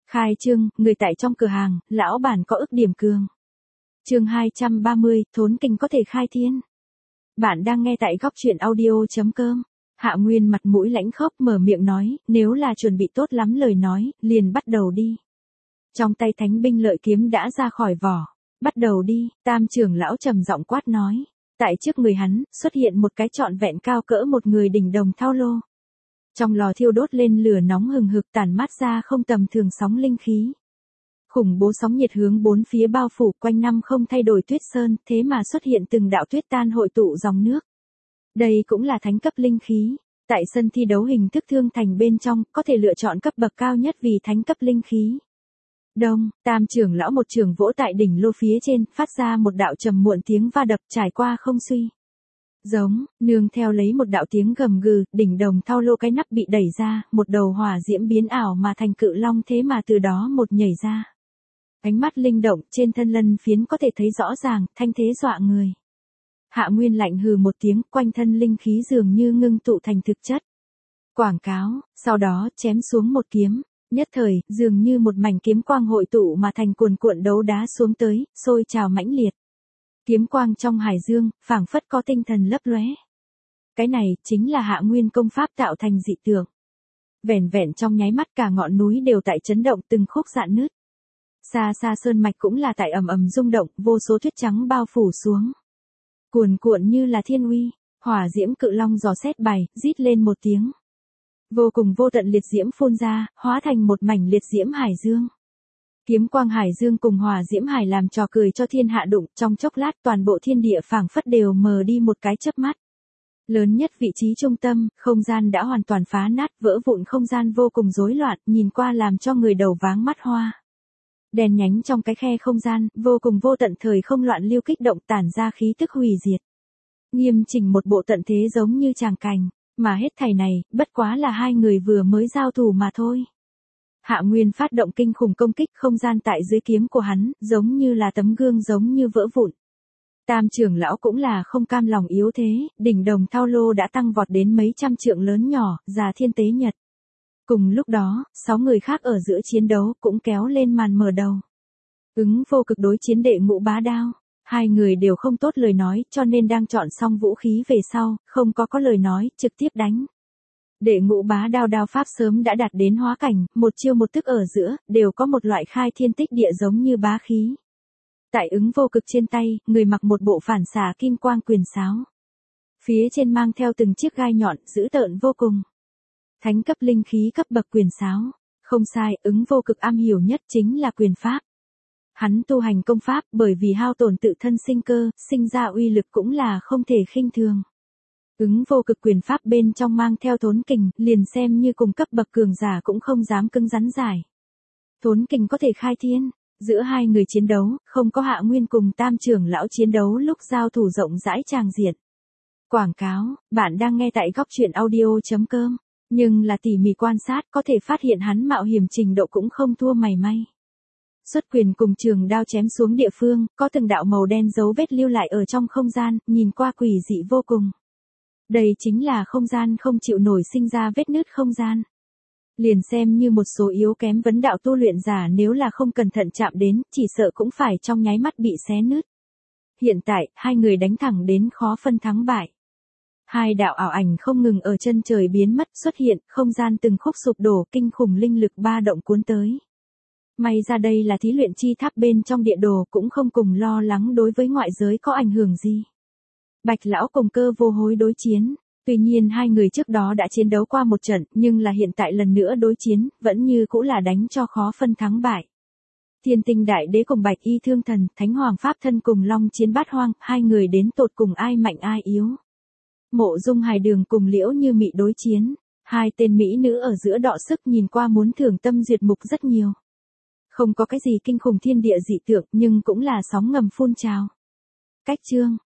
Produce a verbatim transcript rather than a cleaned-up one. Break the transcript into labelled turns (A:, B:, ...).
A: Khai trương, người tại trong cửa hàng, lão bản có ức điểm cường. Chương hai trăm ba mươi, thốn kình có thể khai thiên. Bạn đang nghe tại góc truyện audio chấm com. Hạ Nguyên mặt mũi lãnh khốc mở miệng nói, nếu là chuẩn bị tốt lắm lời nói, liền bắt đầu đi. Trong tay thánh binh lợi kiếm đã ra khỏi vỏ. Bắt đầu đi, Tam trưởng lão trầm giọng quát nói. Tại trước người hắn, xuất hiện một cái trọn vẹn cao cỡ một người đỉnh đồng thao lô. Trong lò thiêu đốt lên lửa nóng hừng hực tản mát ra không tầm thường sóng linh khí. Khủng bố sóng nhiệt hướng bốn phía bao phủ quanh năm không thay đổi tuyết sơn, thế mà xuất hiện từng đạo tuyết tan hội tụ dòng nước. Đây cũng là thánh cấp linh khí. Tại sân thi đấu hình thức thương thành bên trong, có thể lựa chọn cấp bậc cao nhất vì thánh cấp linh khí. Đông, Tam trưởng lão một trường vỗ tại đỉnh lô phía trên, phát ra một đạo trầm muộn tiếng va đập trải qua không suy. Giống, nương theo lấy một đạo tiếng gầm gừ, đỉnh đồng thao lô cái nắp bị đẩy ra, một đầu hỏa diễm biến ảo mà thành cự long thế mà từ đó một nhảy ra. Ánh mắt linh động, trên thân lân phiến có thể thấy rõ ràng, thanh thế dọa người. Hạ Nguyên lạnh hừ một tiếng, quanh thân linh khí dường như ngưng tụ thành thực chất. Quảng cáo, sau đó chém xuống một kiếm, nhất thời, dường như một mảnh kiếm quang hội tụ mà thành cuồn cuộn đấu đá xuống tới, sôi trào mãnh liệt. Kiếm quang trong hải dương, phảng phất có tinh thần lấp lóe. Cái này chính là Hạ Nguyên công pháp tạo thành dị tượng. Vẻn vẹn trong nháy mắt cả ngọn núi đều tại chấn động từng khúc rạn nứt. Xa xa sơn mạch cũng là tại ầm ầm rung động, vô số tuyết trắng bao phủ xuống. Cuồn cuộn như là thiên uy, hỏa diễm cự long giò xét bày, rít lên một tiếng. Vô cùng vô tận liệt diễm phun ra, hóa thành một mảnh liệt diễm hải dương. Kiếm quang hải dương cùng hỏa diễm hải làm trò cười cho thiên hạ đụng, trong chốc lát toàn bộ thiên địa phảng phất đều mờ đi một cái chớp mắt. Lớn nhất vị trí trung tâm, không gian đã hoàn toàn phá nát, vỡ vụn không gian vô cùng rối loạn, nhìn qua làm cho người đầu váng mắt hoa. Đèn nhánh trong cái khe không gian, vô cùng vô tận thời không loạn lưu kích động tản ra khí tức hủy diệt. Nghiêm chỉnh một bộ tận thế giống như tràng cảnh, mà hết thảy này, bất quá là hai người vừa mới giao thủ mà thôi. Hạ Nguyên phát động kinh khủng công kích, không gian tại dưới kiếm của hắn, giống như là tấm gương giống như vỡ vụn. Tam trưởng lão cũng là không cam lòng yếu thế, đỉnh đồng thao lô đã tăng vọt đến mấy trăm trượng lớn nhỏ, già thiên tế nhật. Cùng lúc đó, sáu người khác ở giữa chiến đấu cũng kéo lên màn mở đầu. Ứng vô cực đối chiến đệ ngũ bá đao. Hai người đều không tốt lời nói, cho nên đang chọn xong vũ khí về sau, không có có lời nói, trực tiếp đánh. Đệ ngũ bá đao đao pháp sớm đã đạt đến hóa cảnh, một chiêu một thức ở giữa, đều có một loại khai thiên tích địa giống như bá khí. Tại ứng vô cực trên tay, người mặc một bộ phản xạ kim quang quyền sáo. Phía trên mang theo từng chiếc gai nhọn, dữ tợn vô cùng. Thánh cấp linh khí cấp bậc quyền sáo. Không sai, ứng vô cực am hiểu nhất chính là quyền pháp. Hắn tu hành công pháp bởi vì hao tổn tự thân sinh cơ, sinh ra uy lực cũng là không thể khinh thường. Ứng vô cực quyền pháp bên trong mang theo thốn kình, liền xem như cùng cấp bậc cường giả cũng không dám cứng rắn giải. Thốn kình có thể khai thiên, giữa hai người chiến đấu, không có Hạ Nguyên cùng Tam trưởng lão chiến đấu lúc giao thủ rộng rãi tràng diện. Quảng cáo, bạn đang nghe tại góc truyện audio chấm com, nhưng là tỉ mỉ quan sát có thể phát hiện hắn mạo hiểm trình độ cũng không thua mảy may. Xuất quyền cùng trường đao chém xuống địa phương, có từng đạo màu đen dấu vết lưu lại ở trong không gian, nhìn qua quỷ dị vô cùng. Đây chính là không gian không chịu nổi sinh ra vết nứt không gian. Liền xem như một số yếu kém vấn đạo tu luyện giả nếu là không cẩn thận chạm đến, chỉ sợ cũng phải trong nháy mắt bị xé nứt. Hiện tại, hai người đánh thẳng đến khó phân thắng bại. Hai đạo ảo ảnh không ngừng ở chân trời biến mất xuất hiện, không gian từng khúc sụp đổ, kinh khủng linh lực ba động cuốn tới. May ra đây là thí luyện chi tháp bên trong địa đồ, cũng không cùng lo lắng đối với ngoại giới có ảnh hưởng gì. Bạch lão cùng Cơ Vô Hối đối chiến, tuy nhiên hai người trước đó đã chiến đấu qua một trận, nhưng là hiện tại lần nữa đối chiến, vẫn như cũ là đánh cho khó phân thắng bại. Thiên Tinh Đại Đế cùng Bạch Y Thương Thần, Thánh Hoàng Pháp Thân cùng Long Chiến Bát Hoang, hai người đến tột cùng ai mạnh ai yếu. Mộ Dung Hải Đường cùng Liễu Như Mị đối chiến, hai tên mỹ nữ ở giữa đọ sức nhìn qua muốn thưởng tâm duyệt mục rất nhiều. Không có cái gì kinh khủng thiên địa dị tượng nhưng cũng là sóng ngầm phun trào. Cách chương,